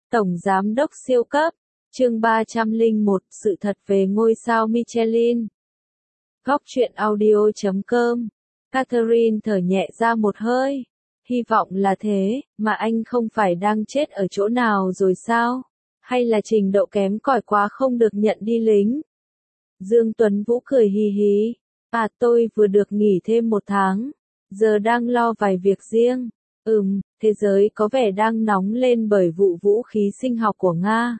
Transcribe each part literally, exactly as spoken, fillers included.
Tổng Giám đốc siêu cấp, chương ba trăm lẻ một, sự thật về ngôi sao Michelin. Góc truyện audio chấm com. Catherine thở nhẹ ra một hơi. Hy vọng là thế, mà anh không phải đang chết ở chỗ nào rồi sao? Hay là trình độ kém cỏi quá không được nhận đi lính? Dương Tuấn Vũ cười hì hì. À, tôi vừa được nghỉ thêm một tháng. Giờ đang lo vài việc riêng. Ừm, thế giới có vẻ đang nóng lên bởi vụ vũ khí sinh học của Nga.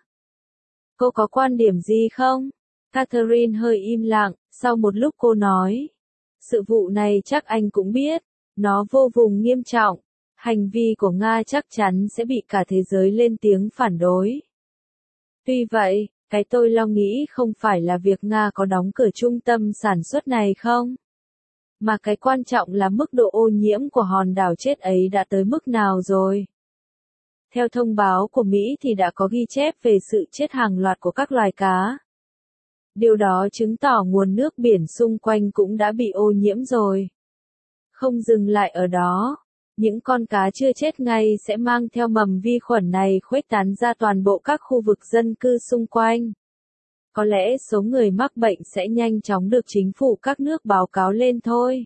Cô có quan điểm gì không? Catherine hơi im lặng, sau một lúc cô nói. Sự vụ này chắc anh cũng biết. Nó vô cùng nghiêm trọng. Hành vi của Nga chắc chắn sẽ bị cả thế giới lên tiếng phản đối. Tuy vậy, cái tôi lo nghĩ không phải là việc Nga có đóng cửa trung tâm sản xuất này không? Mà cái quan trọng là mức độ ô nhiễm của hòn đảo chết ấy đã tới mức nào rồi. Theo thông báo của Mỹ thì đã có ghi chép về sự chết hàng loạt của các loài cá. Điều đó chứng tỏ nguồn nước biển xung quanh cũng đã bị ô nhiễm rồi. Không dừng lại ở đó, những con cá chưa chết ngay sẽ mang theo mầm vi khuẩn này khuếch tán ra toàn bộ các khu vực dân cư xung quanh. Có lẽ số người mắc bệnh sẽ nhanh chóng được chính phủ các nước báo cáo lên thôi.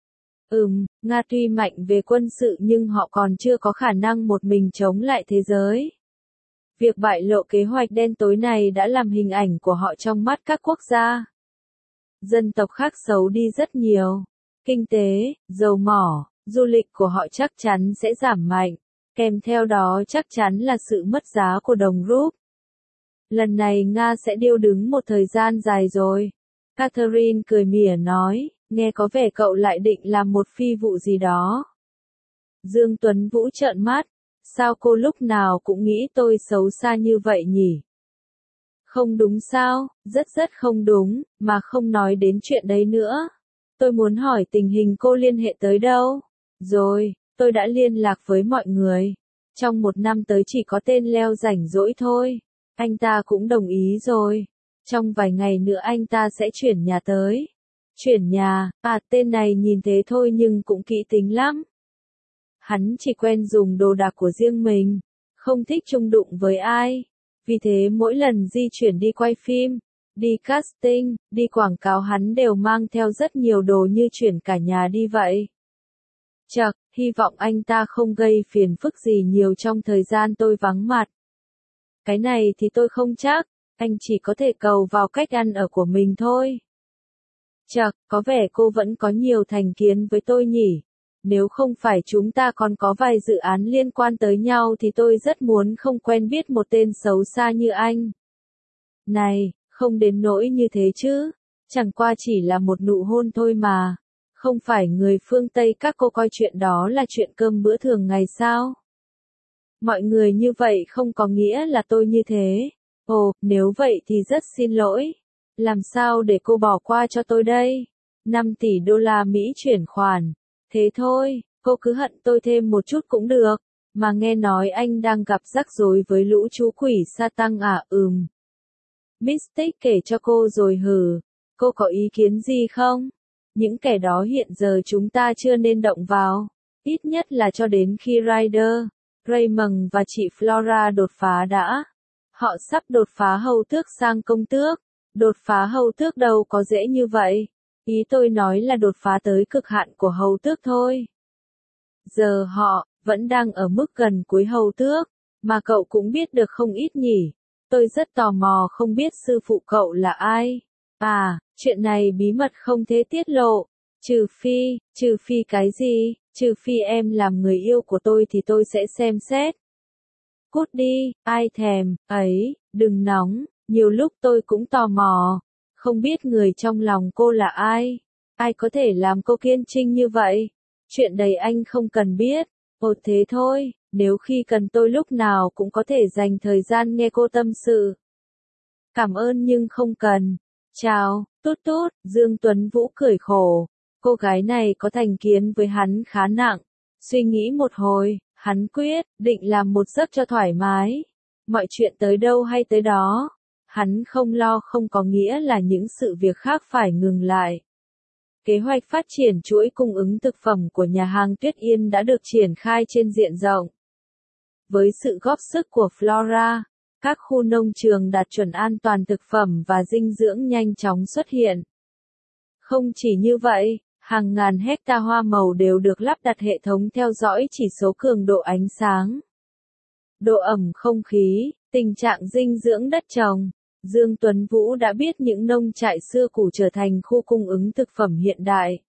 Ừm, Nga tuy mạnh về quân sự nhưng họ còn chưa có khả năng một mình chống lại thế giới. Việc bại lộ kế hoạch đen tối này đã làm hình ảnh của họ trong mắt các quốc gia dân tộc khác xấu đi rất nhiều. Kinh tế, dầu mỏ, du lịch của họ chắc chắn sẽ giảm mạnh. Kèm theo đó chắc chắn là sự mất giá của đồng rúp. Lần này Nga sẽ điêu đứng một thời gian dài rồi. Catherine cười mỉa nói, nghe có vẻ cậu lại định làm một phi vụ gì đó. Dương Tuấn Vũ trợn mắt, sao cô lúc nào cũng nghĩ tôi xấu xa như vậy nhỉ? Không đúng sao, rất rất không đúng, mà không nói đến chuyện đấy nữa. Tôi muốn hỏi tình hình cô liên hệ tới đâu? Rồi, tôi đã liên lạc với mọi người. Trong một năm tới chỉ có tên Leo rảnh rỗi thôi. Anh ta cũng đồng ý rồi. Trong vài ngày nữa anh ta sẽ chuyển nhà tới. Chuyển nhà, à tên này nhìn thế thôi nhưng cũng kỹ tính lắm. Hắn chỉ quen dùng đồ đạc của riêng mình, không thích chung đụng với ai. Vì thế mỗi lần di chuyển đi quay phim, đi casting, đi quảng cáo hắn đều mang theo rất nhiều đồ như chuyển cả nhà đi vậy. Chậc, hy vọng anh ta không gây phiền phức gì nhiều trong thời gian tôi vắng mặt. Cái này thì tôi không chắc, anh chỉ có thể cầu vào cách ăn ở của mình thôi. Chậc, có vẻ cô vẫn có nhiều thành kiến với tôi nhỉ. Nếu không phải chúng ta còn có vài dự án liên quan tới nhau thì tôi rất muốn không quen biết một tên xấu xa như anh. Này, không đến nỗi như thế chứ, chẳng qua chỉ là một nụ hôn thôi mà. Không phải người phương Tây các cô coi chuyện đó là chuyện cơm bữa thường ngày sao? Mọi người như vậy không có nghĩa là tôi như thế. Ồ, nếu vậy thì rất xin lỗi. Làm sao để cô bỏ qua cho tôi đây? năm tỷ đô la Mỹ chuyển khoản. Thế thôi, cô cứ hận tôi thêm một chút cũng được. Mà nghe nói anh đang gặp rắc rối với lũ chú quỷ sa tăng à? Ừm. Mystic kể cho cô rồi hừ. Cô có ý kiến gì không? Những kẻ đó hiện giờ chúng ta chưa nên động vào. Ít nhất là cho đến khi Ryder, Raymond và chị Flora đột phá đã. Họ sắp đột phá hầu tước sang công tước. Đột phá hầu tước đâu có dễ như vậy. Ý tôi nói là đột phá tới cực hạn của hầu tước thôi. Giờ họ vẫn đang ở mức gần cuối hầu tước, mà cậu cũng biết được không ít nhỉ. Tôi rất tò mò không biết sư phụ cậu là ai. À, chuyện này bí mật không thể tiết lộ. Trừ phi, trừ phi cái gì, trừ phi em làm người yêu của tôi thì tôi sẽ xem xét. Cút đi, ai thèm, ấy, đừng nóng, nhiều lúc tôi cũng tò mò. Không biết người trong lòng cô là ai? Ai có thể làm cô kiên trinh như vậy? Chuyện đấy anh không cần biết. Ồ thế thôi, nếu khi cần tôi lúc nào cũng có thể dành thời gian nghe cô tâm sự. Cảm ơn nhưng không cần. Chào, tút tút, Dương Tuấn Vũ cười khổ. Cô gái này có thành kiến với hắn khá nặng. Suy nghĩ một hồi, hắn quyết định làm một giấc cho thoải mái. Mọi chuyện tới đâu hay tới đó. Hắn không lo không có nghĩa là những sự việc khác phải ngừng lại. Kế hoạch phát triển chuỗi cung ứng thực phẩm của nhà hàng Tuyết Yên đã được triển khai trên diện rộng. Với sự góp sức của Flora, các khu nông trường đạt chuẩn an toàn thực phẩm và dinh dưỡng nhanh chóng xuất hiện. Không chỉ như vậy, hàng ngàn hecta hoa màu đều được lắp đặt hệ thống theo dõi chỉ số cường độ ánh sáng, độ ẩm không khí, tình trạng dinh dưỡng đất trồng. Dương Tuấn Vũ đã biết những nông trại xưa cũ trở thành khu cung ứng thực phẩm hiện đại,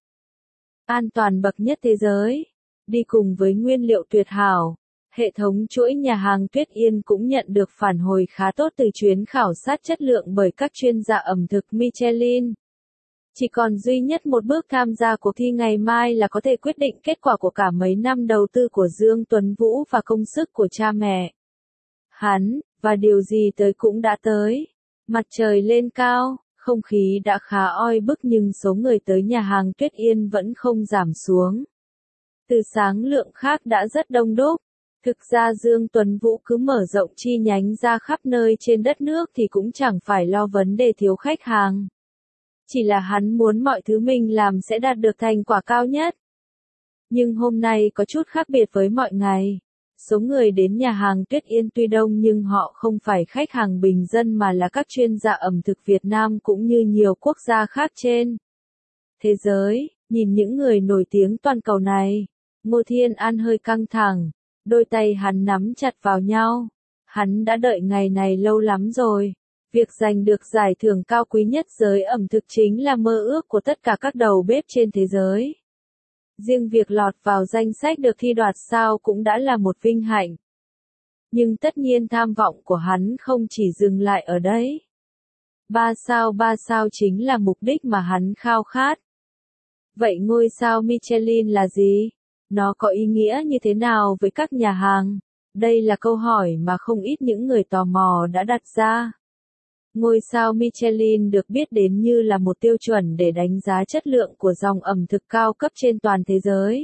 an toàn bậc nhất thế giới. Đi cùng với nguyên liệu tuyệt hảo, hệ thống chuỗi nhà hàng Tuyết Yên cũng nhận được phản hồi khá tốt từ chuyến khảo sát chất lượng bởi các chuyên gia ẩm thực Michelin. Chỉ còn duy nhất một bước tham gia cuộc thi ngày mai là có thể quyết định kết quả của cả mấy năm đầu tư của Dương Tuấn Vũ và công sức của cha mẹ hắn, và điều gì tới cũng đã tới. Mặt trời lên cao, không khí đã khá oi bức nhưng số người tới nhà hàng Tuyết Yên vẫn không giảm xuống. Từ sáng lượng khác đã rất đông đúc. Thực ra Dương Tuấn Vũ cứ mở rộng chi nhánh ra khắp nơi trên đất nước thì cũng chẳng phải lo vấn đề thiếu khách hàng. Chỉ là hắn muốn mọi thứ mình làm sẽ đạt được thành quả cao nhất. Nhưng hôm nay có chút khác biệt với mọi ngày. Số người đến nhà hàng Tuyết Yên tuy đông nhưng họ không phải khách hàng bình dân mà là các chuyên gia ẩm thực Việt Nam cũng như nhiều quốc gia khác trên thế giới. Nhìn những người nổi tiếng toàn cầu này, Ngô Thiên An hơi căng thẳng, đôi tay hắn nắm chặt vào nhau. Hắn đã đợi ngày này lâu lắm rồi. Việc giành được giải thưởng cao quý nhất giới ẩm thực chính là mơ ước của tất cả các đầu bếp trên thế giới. Riêng việc lọt vào danh sách được thi đoạt sao cũng đã là một vinh hạnh. Nhưng tất nhiên tham vọng của hắn không chỉ dừng lại ở đấy. Ba sao ba sao chính là mục đích mà hắn khao khát. Vậy ngôi sao Michelin là gì? Nó có ý nghĩa như thế nào với các nhà hàng? Đây là câu hỏi mà không ít những người tò mò đã đặt ra. Ngôi sao Michelin được biết đến như là một tiêu chuẩn để đánh giá chất lượng của dòng ẩm thực cao cấp trên toàn thế giới.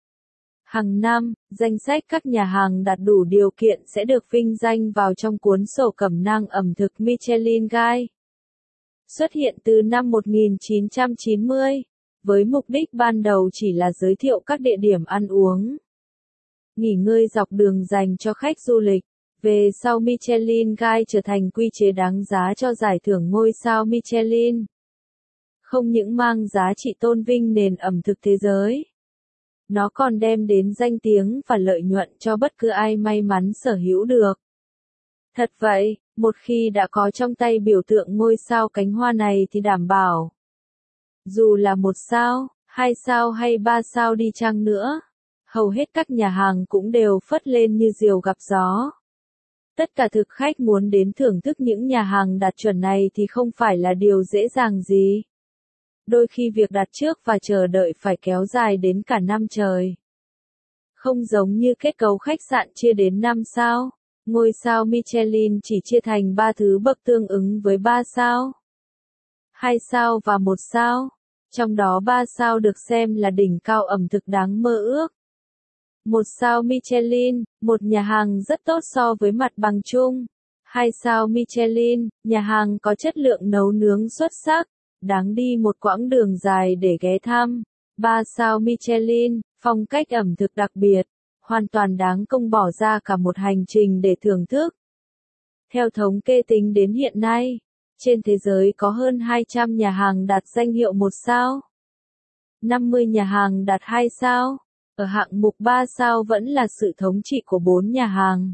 Hàng năm, danh sách các nhà hàng đạt đủ điều kiện sẽ được vinh danh vào trong cuốn sổ cẩm nang ẩm thực Michelin Guide. Xuất hiện từ năm một nghìn chín trăm chín mươi, với mục đích ban đầu chỉ là giới thiệu các địa điểm ăn uống, nghỉ ngơi dọc đường dành cho khách du lịch. Về sau Michelin Guide trở thành quy chế đáng giá cho giải thưởng ngôi sao Michelin. Không những mang giá trị tôn vinh nền ẩm thực thế giới, nó còn đem đến danh tiếng và lợi nhuận cho bất cứ ai may mắn sở hữu được. Thật vậy, một khi đã có trong tay biểu tượng ngôi sao cánh hoa này thì đảm bảo. Dù là một sao, hai sao hay ba sao đi chăng nữa, hầu hết các nhà hàng cũng đều phất lên như diều gặp gió. Tất cả thực khách muốn đến thưởng thức những nhà hàng đạt chuẩn này thì không phải là điều dễ dàng gì. Đôi khi việc đặt trước và chờ đợi phải kéo dài đến cả năm trời. Không giống như kết cấu khách sạn chia đến năm sao, ngôi sao Michelin chỉ chia thành ba thứ bậc tương ứng với ba sao, hai sao và một sao. Trong đó ba sao được xem là đỉnh cao ẩm thực đáng mơ ước. Một sao Michelin, một nhà hàng rất tốt so với mặt bằng chung. Hai sao Michelin, nhà hàng có chất lượng nấu nướng xuất sắc, đáng đi một quãng đường dài để ghé thăm. Ba sao Michelin, phong cách ẩm thực đặc biệt, hoàn toàn đáng công bỏ ra cả một hành trình để thưởng thức. Theo thống kê tính đến hiện nay, trên thế giới có hơn hai trăm nhà hàng đạt danh hiệu một sao. năm mươi nhà hàng đạt hai sao. Ở hạng mục ba sao vẫn là sự thống trị của bốn nhà hàng.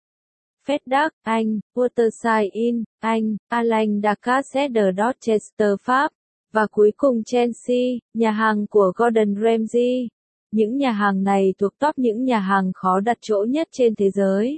Fedac, Anh, Waterside Inn, Anh, Alain Ducasse de Dorchester, Pháp, và cuối cùng Chelsea, nhà hàng của Gordon Ramsay. Những nhà hàng này thuộc top những nhà hàng khó đặt chỗ nhất trên thế giới.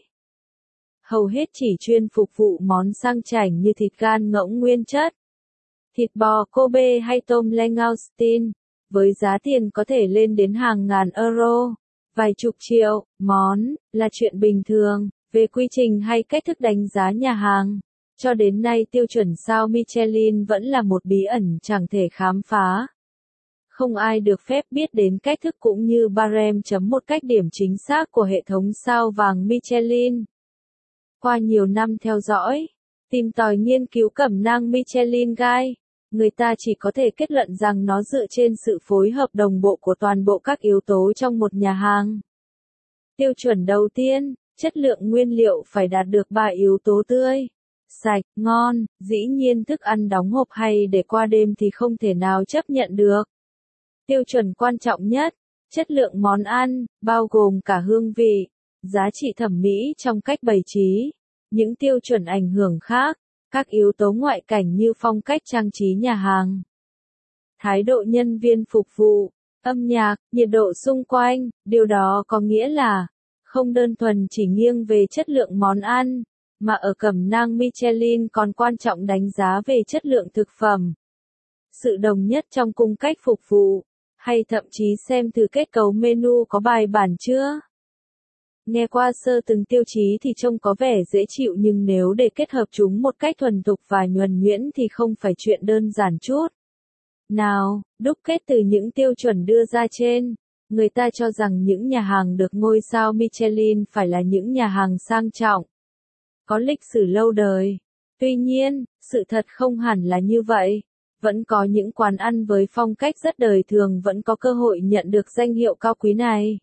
Hầu hết chỉ chuyên phục vụ món sang chảnh như thịt gan ngỗng nguyên chất, thịt bò Kobe hay tôm langoustine, với giá tiền có thể lên đến hàng ngàn euro, vài chục triệu, món, là chuyện bình thường. Về quy trình hay cách thức đánh giá nhà hàng, cho đến nay tiêu chuẩn sao Michelin vẫn là một bí ẩn chẳng thể khám phá. Không ai được phép biết đến cách thức cũng như barem chấm một cách điểm chính xác của hệ thống sao vàng Michelin. Qua nhiều năm theo dõi, tìm tòi nghiên cứu cẩm nang Michelin Guide, người ta chỉ có thể kết luận rằng nó dựa trên sự phối hợp đồng bộ của toàn bộ các yếu tố trong một nhà hàng. Tiêu chuẩn đầu tiên, Chất lượng nguyên liệu phải đạt được ba yếu tố tươi, sạch, ngon, dĩ nhiên thức ăn đóng hộp hay để qua đêm thì không thể nào chấp nhận được. Tiêu chuẩn quan trọng nhất, chất lượng món ăn, bao gồm cả hương vị, giá trị thẩm mỹ trong cách bày trí, những tiêu chuẩn ảnh hưởng khác, các yếu tố ngoại cảnh như phong cách trang trí nhà hàng, thái độ nhân viên phục vụ, âm nhạc, nhiệt độ xung quanh, điều đó có nghĩa là không đơn thuần chỉ nghiêng về chất lượng món ăn, mà ở cẩm nang Michelin còn quan trọng đánh giá về chất lượng thực phẩm, sự đồng nhất trong cung cách phục vụ, hay thậm chí xem thử kết cấu menu có bài bản chưa. Nghe qua sơ từng tiêu chí thì trông có vẻ dễ chịu, nhưng nếu để kết hợp chúng một cách thuần thục và nhuần nhuyễn thì không phải chuyện đơn giản chút. Nào, đúc kết từ những tiêu chuẩn đưa ra trên, người ta cho rằng những nhà hàng được ngôi sao Michelin phải là những nhà hàng sang trọng, có lịch sử lâu đời. Tuy nhiên, sự thật không hẳn là như vậy. Vẫn có những quán ăn với phong cách rất đời thường vẫn có cơ hội nhận được danh hiệu cao quý này.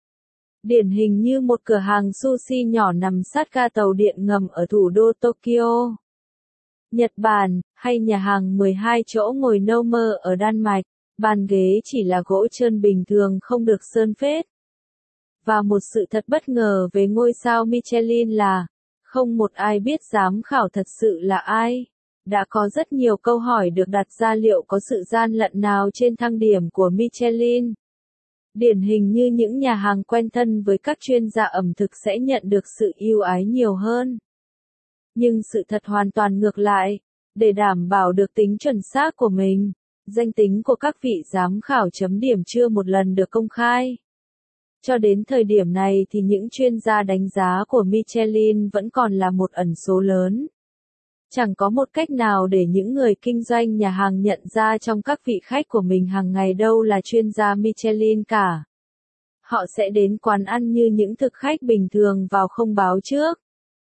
Điển hình như một cửa hàng sushi nhỏ nằm sát ga tàu điện ngầm ở thủ đô Tokyo, Nhật Bản, hay nhà hàng mười hai chỗ ngồi Nomer ở Đan Mạch, bàn ghế chỉ là gỗ trơn bình thường không được sơn phết. Và một sự thật bất ngờ về ngôi sao Michelin là, không một ai biết giám khảo thật sự là ai. Đã có rất nhiều câu hỏi được đặt ra liệu có sự gian lận nào trên thang điểm của Michelin. Điển hình như những nhà hàng quen thân với các chuyên gia ẩm thực sẽ nhận được sự ưu ái nhiều hơn. Nhưng sự thật hoàn toàn ngược lại, để đảm bảo được tính chuẩn xác của mình, danh tính của các vị giám khảo chấm điểm chưa một lần được công khai. Cho đến thời điểm này thì những chuyên gia đánh giá của Michelin vẫn còn là một ẩn số lớn. Chẳng có một cách nào để những người kinh doanh nhà hàng nhận ra trong các vị khách của mình hàng ngày đâu là chuyên gia Michelin cả. Họ sẽ đến quán ăn như những thực khách bình thường vào không báo trước.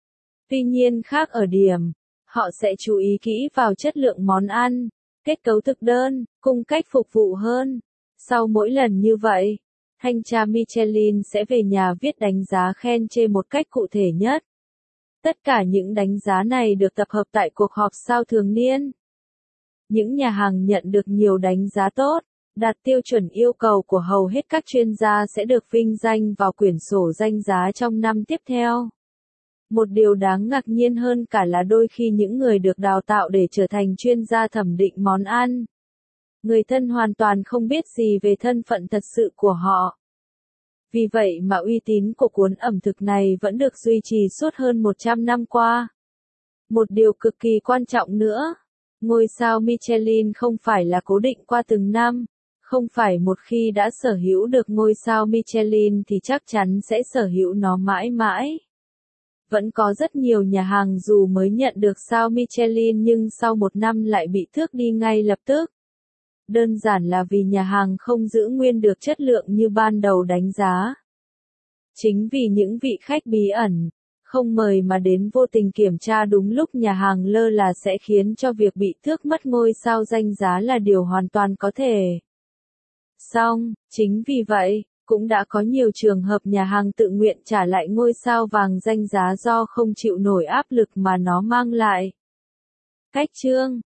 Tuy nhiên khác ở điểm, họ sẽ chú ý kỹ vào chất lượng món ăn, kết cấu thực đơn, cung cách phục vụ hơn. Sau mỗi lần như vậy, thanh tra Michelin sẽ về nhà viết đánh giá khen chê một cách cụ thể nhất. Tất cả những đánh giá này được tập hợp tại cuộc họp sao thường niên. Những nhà hàng nhận được nhiều đánh giá tốt, đạt tiêu chuẩn yêu cầu của hầu hết các chuyên gia sẽ được vinh danh vào quyển sổ danh giá trong năm tiếp theo. Một điều đáng ngạc nhiên hơn cả là đôi khi những người được đào tạo để trở thành chuyên gia thẩm định món ăn, người thân hoàn toàn không biết gì về thân phận thật sự của họ. Vì vậy mà uy tín của cuốn ẩm thực này vẫn được duy trì suốt hơn một trăm năm qua. Một điều cực kỳ quan trọng nữa, ngôi sao Michelin không phải là cố định qua từng năm, không phải một khi đã sở hữu được ngôi sao Michelin thì chắc chắn sẽ sở hữu nó mãi mãi. Vẫn có rất nhiều nhà hàng dù mới nhận được sao Michelin nhưng sau một năm lại bị tước đi ngay lập tức. Đơn giản là vì nhà hàng không giữ nguyên được chất lượng như ban đầu đánh giá. Chính vì những vị khách bí ẩn, không mời mà đến vô tình kiểm tra đúng lúc nhà hàng lơ là sẽ khiến cho việc bị tước mất ngôi sao danh giá là điều hoàn toàn có thể. Song, chính vì vậy, cũng đã có nhiều trường hợp nhà hàng tự nguyện trả lại ngôi sao vàng danh giá do không chịu nổi áp lực mà nó mang lại. Cách chương